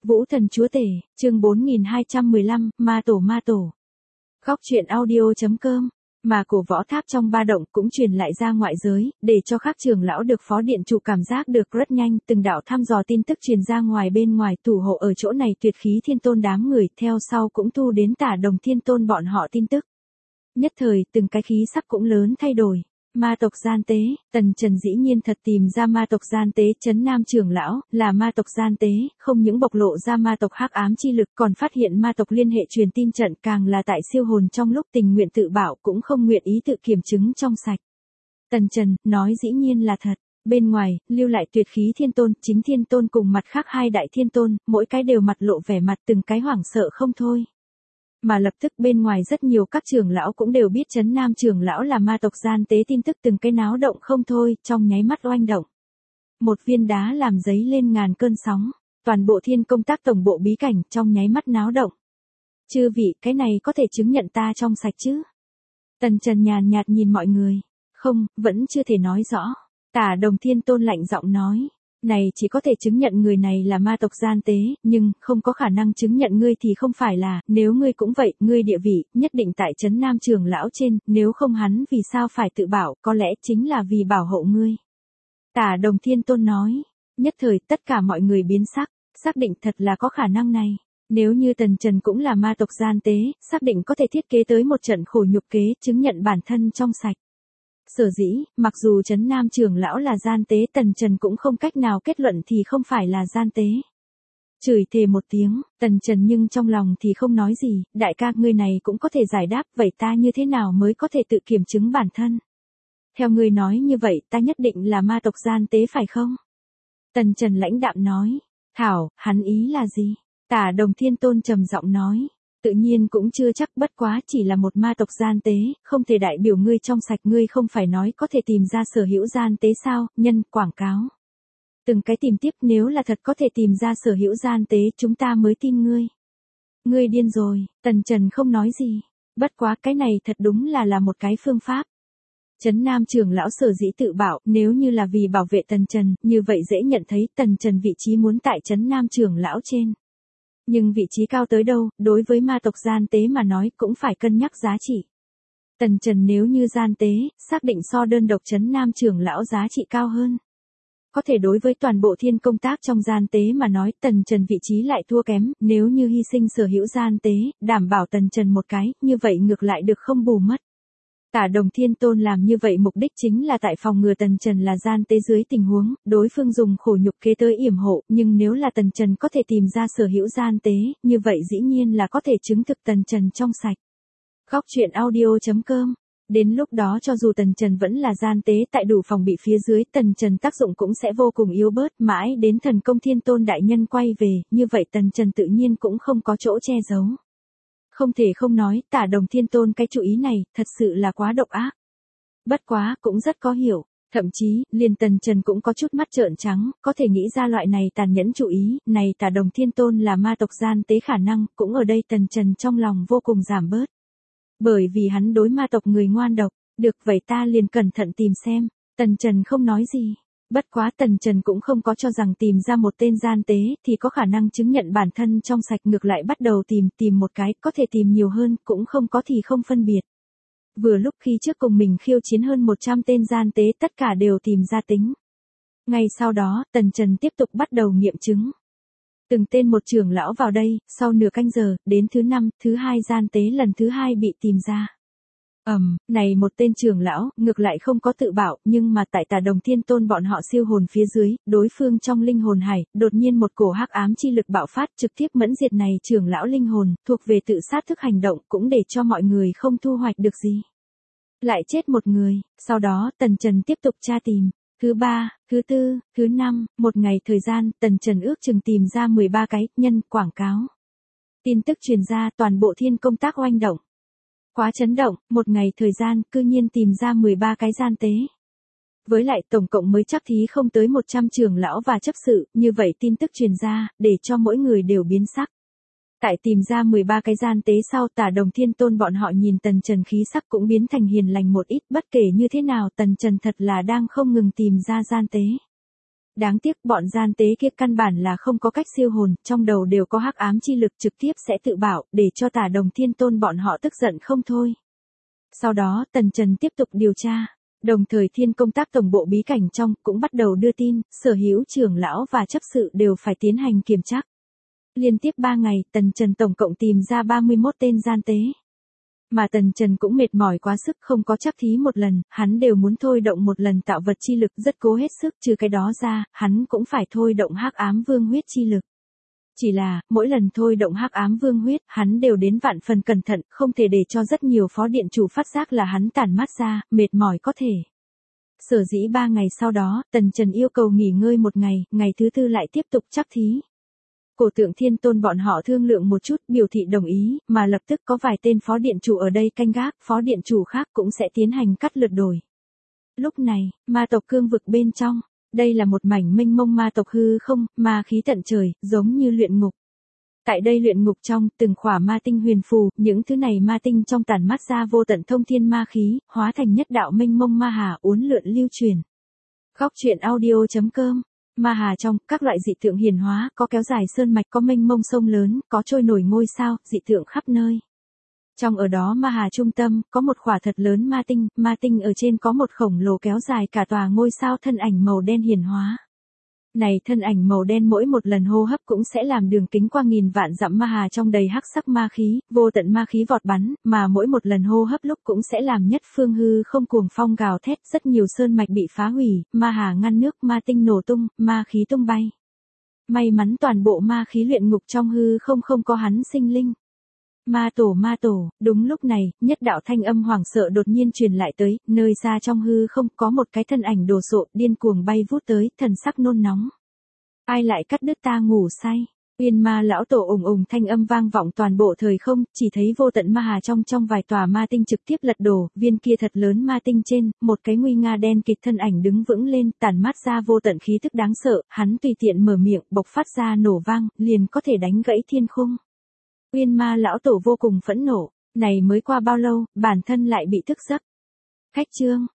Vũ thần chúa tể, chương 4215, ma tổ. Góc truyện audio.com. Mà cổ võ tháp trong ba động cũng truyền lại ra ngoại giới, để cho các trưởng lão được phó điện chủ cảm giác được rất nhanh, từng đạo thăm dò tin tức truyền ra ngoài bên ngoài thủ hộ ở chỗ này tuyệt khí thiên tôn đám người, theo sau cũng thu đến Tả Đồng Thiên Tôn bọn họ tin tức. Nhất thời, từng cái khí sắc cũng lớn thay đổi. Ma tộc gian tế, Tần Trần dĩ nhiên thật tìm ra ma tộc gian tế, Trấn Nam trưởng lão, là ma tộc gian tế, không những bộc lộ ra ma tộc hắc ám chi lực, còn phát hiện ma tộc liên hệ truyền tin trận, càng là tại siêu hồn trong lúc tình nguyện tự bảo cũng không nguyện ý tự kiểm chứng trong sạch. Tần Trần, nói dĩ nhiên là thật. Bên ngoài, lưu lại tuyệt khí thiên tôn, chính thiên tôn cùng mặt khác hai đại thiên tôn, mỗi cái đều mặt lộ vẻ mặt từng cái hoảng sợ không thôi. Mà lập tức bên ngoài rất nhiều các trưởng lão cũng đều biết Trấn Nam trưởng lão là ma tộc gian tế, tin tức từng cái náo động không thôi, trong nháy mắt oanh động. Một viên đá làm dấy lên ngàn cơn sóng, toàn bộ thiên công tác tổng bộ bí cảnh trong nháy mắt náo động. Chư vị, cái này có thể chứng nhận ta trong sạch chứ? Tần Trần nhàn nhạt nhìn mọi người. Không, vẫn chưa thể nói rõ. Tả Đồng Thiên Tôn lạnh giọng nói. Này chỉ có thể chứng nhận người này là ma tộc gian tế, nhưng không có khả năng chứng nhận ngươi thì không phải là, nếu ngươi cũng vậy, ngươi địa vị, nhất định tại Trấn Nam trưởng lão trên, nếu không hắn vì sao phải tự bảo, có lẽ chính là vì bảo hộ ngươi. Tả Đồng Thiên Tôn nói, nhất thời tất cả mọi người biến sắc, xác định thật là có khả năng này. Nếu như Tần Trần cũng là ma tộc gian tế, xác định có thể thiết kế tới một trận khổ nhục kế, chứng nhận bản thân trong sạch. Sở dĩ, mặc dù Trấn Nam trưởng lão là gian tế, Tần Trần cũng không cách nào kết luận thì không phải là gian tế. Chửi thề một tiếng, Tần Trần nhưng trong lòng thì không nói gì, đại ca ngươi này cũng có thể giải đáp, vậy ta như thế nào mới có thể tự kiểm chứng bản thân? Theo ngươi nói như vậy ta nhất định là ma tộc gian tế phải không? Tần Trần lãnh đạm nói, thảo, hắn ý là gì? Tả Đồng Thiên Tôn trầm giọng nói. Tự nhiên cũng chưa chắc, bất quá chỉ là một ma tộc gian tế, không thể đại biểu ngươi trong sạch, ngươi không phải nói có thể tìm ra sở hữu gian tế sao, nhân, quảng cáo. Từng cái tìm tiếp, nếu là thật có thể tìm ra sở hữu gian tế chúng ta mới tin ngươi. Ngươi điên rồi, Tần Trần không nói gì, bất quá cái này thật đúng là một cái phương pháp. Trấn Nam trưởng lão sở dĩ tự bảo, nếu như là vì bảo vệ Tần Trần, như vậy dễ nhận thấy Tần Trần vị trí muốn tại Trấn Nam trưởng lão trên. Nhưng vị trí cao tới đâu, đối với ma tộc gian tế mà nói cũng phải cân nhắc giá trị. Tần Trần nếu như gian tế, xác định so đơn độc Trấn Nam trưởng lão giá trị cao hơn. Có thể đối với toàn bộ thiên công tác trong gian tế mà nói, Tần Trần vị trí lại thua kém, nếu như hy sinh sở hữu gian tế, đảm bảo Tần Trần một cái, như vậy ngược lại được không bù mất. Tả Đồng Thiên Tôn làm như vậy mục đích chính là tại phòng ngừa Tần Trần là gian tế dưới tình huống, đối phương dùng khổ nhục kế tới yểm hộ, nhưng nếu là Tần Trần có thể tìm ra sở hữu gian tế, như vậy dĩ nhiên là có thể chứng thực Tần Trần trong sạch. Góc truyện audio.com. Đến lúc đó cho dù Tần Trần vẫn là gian tế tại đủ phòng bị phía dưới, Tần Trần tác dụng cũng sẽ vô cùng yếu bớt, mãi đến Thần Công Thiên Tôn đại nhân quay về, như vậy Tần Trần tự nhiên cũng không có chỗ che giấu. Không thể không nói, Tả Đồng Thiên Tôn cái chủ ý này, thật sự là quá độc ác. Bất quá, cũng rất có hiểu, thậm chí, liền Tần Trần cũng có chút mắt trợn trắng, có thể nghĩ ra loại này tàn nhẫn chủ ý, này Tả Đồng Thiên Tôn là ma tộc gian tế khả năng, cũng ở đây Tần Trần trong lòng vô cùng giảm bớt. Bởi vì hắn đối ma tộc người ngoan độc, được vậy ta liền cẩn thận tìm xem, Tần Trần không nói gì. Bất quá Tần Trần cũng không có cho rằng tìm ra một tên gian tế thì có khả năng chứng nhận bản thân trong sạch, ngược lại bắt đầu tìm một cái, có thể tìm nhiều hơn, cũng không có thì không phân biệt. Vừa lúc khi trước cùng mình khiêu chiến hơn 100 tên gian tế tất cả đều tìm ra tính. Ngay sau đó, Tần Trần tiếp tục bắt đầu nghiệm chứng. Từng tên một trưởng lão vào đây, sau nửa canh giờ, đến thứ 5, thứ 2 gian tế lần thứ 2 bị tìm ra. Này một tên trưởng lão, ngược lại không có tự bảo, nhưng mà tại Tả Đồng Thiên Tôn bọn họ siêu hồn phía dưới, đối phương trong linh hồn hải, đột nhiên một cổ hắc ám chi lực bạo phát, trực tiếp mẫn diệt này trưởng lão linh hồn, thuộc về tự sát thức hành động, cũng để cho mọi người không thu hoạch được gì. Lại chết một người, sau đó Tần Trần tiếp tục tra tìm. Thứ 3, thứ 4, thứ 5, một ngày thời gian, Tần Trần ước chừng tìm ra 13 cái, nhân, quảng cáo. Tin tức truyền ra, toàn bộ thiên công tác oanh động. Quá chấn động, một ngày thời gian, cư nhiên tìm ra 13 cái gian tế. Với lại tổng cộng mới chắc thí không tới 100 trưởng lão và chấp sự, như vậy tin tức truyền ra, để cho mỗi người đều biến sắc. Tại tìm ra 13 cái gian tế sau, Tả Đồng Thiên Tôn bọn họ nhìn Tần Trần khí sắc cũng biến thành hiền lành một ít, bất kể như thế nào Tần Trần thật là đang không ngừng tìm ra gian tế. Đáng tiếc bọn gian tế kia căn bản là không có cách siêu hồn, trong đầu đều có hắc ám chi lực trực tiếp sẽ tự bảo, để cho Tả Đồng Thiên Tôn bọn họ tức giận không thôi. Sau đó, Tần Trần tiếp tục điều tra. Đồng thời Thiên Công Tác tổng bộ bí cảnh trong cũng bắt đầu đưa tin, sở hữu trưởng lão và chấp sự đều phải tiến hành kiểm tra. Liên tiếp 3 ngày, Tần Trần tổng cộng tìm ra 31 tên gian tế. Mà Tần Trần cũng mệt mỏi quá sức, không có chắc thí một lần, hắn đều muốn thôi động một lần tạo vật chi lực, rất cố hết sức, trừ cái đó ra, hắn cũng phải thôi động hắc ám vương huyết chi lực. Chỉ là, mỗi lần thôi động hắc ám vương huyết, hắn đều đến vạn phần cẩn thận, không thể để cho rất nhiều phó điện chủ phát giác là hắn tản mát ra, mệt mỏi có thể. Sở dĩ 3 ngày sau đó, Tần Trần yêu cầu nghỉ ngơi một ngày, ngày thứ 4 lại tiếp tục chắc thí. Cổ Tượng Thiên Tôn bọn họ thương lượng một chút, biểu thị đồng ý, mà lập tức có vài tên phó điện chủ ở đây canh gác, phó điện chủ khác cũng sẽ tiến hành cắt lượt đổi. Lúc này, ma tộc cương vực bên trong, đây là một mảnh mênh mông ma tộc hư không, ma khí tận trời, giống như luyện ngục. Tại đây luyện ngục trong, từng khỏa ma tinh huyền phù, những thứ này ma tinh trong tản mát ra vô tận thông thiên ma khí, hóa thành nhất đạo mênh mông ma hà uốn lượn lưu truyền. Góc truyện audio.com. Ma hà trong, các loại dị tượng hiển hóa, có kéo dài sơn mạch, có mênh mông sông lớn, có trôi nổi ngôi sao, dị tượng khắp nơi. Trong ở đó ma hà trung tâm, có một khỏa thật lớn ma tinh ở trên có một khổng lồ kéo dài cả tòa ngôi sao thân ảnh màu đen hiển hóa. Này thân ảnh màu đen mỗi một lần hô hấp cũng sẽ làm đường kính qua nghìn vạn dặm ma hà trong đầy hắc sắc ma khí, vô tận ma khí vọt bắn, mà mỗi một lần hô hấp lúc cũng sẽ làm nhất phương hư không cuồng phong gào thét, rất nhiều sơn mạch bị phá hủy, ma hà ngăn nước, ma tinh nổ tung, ma khí tung bay. May mắn toàn bộ ma khí luyện ngục trong hư không có hắn sinh linh. Ma tổ, đúng lúc này, nhất đạo thanh âm hoảng sợ đột nhiên truyền lại tới, nơi xa trong hư không có một cái thân ảnh đồ sộ, điên cuồng bay vút tới, thần sắc nôn nóng. Ai lại cắt đứt ta ngủ say? Uyên Ma lão tổ ùng thanh âm vang vọng toàn bộ thời không, chỉ thấy vô tận ma hà trong vài tòa ma tinh trực tiếp lật đổ, viên kia thật lớn ma tinh trên, một cái nguy nga đen kịt thân ảnh đứng vững lên, tản mát ra vô tận khí tức đáng sợ, hắn tùy tiện mở miệng, bộc phát ra nổ vang, liền có thể đánh gãy thiên khung. Uyên Ma lão tổ vô cùng phẫn nộ, này mới qua bao lâu, bản thân lại bị thức giấc. Khách chương,